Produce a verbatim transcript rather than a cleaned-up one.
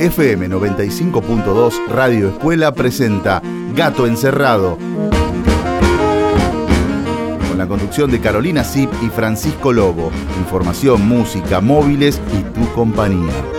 F M noventa y cinco punto dos Radio Escuela presenta Gato Encerrado, con la conducción de Carolina Zip y Francisco Lobo. Información, música, móviles y tu compañía.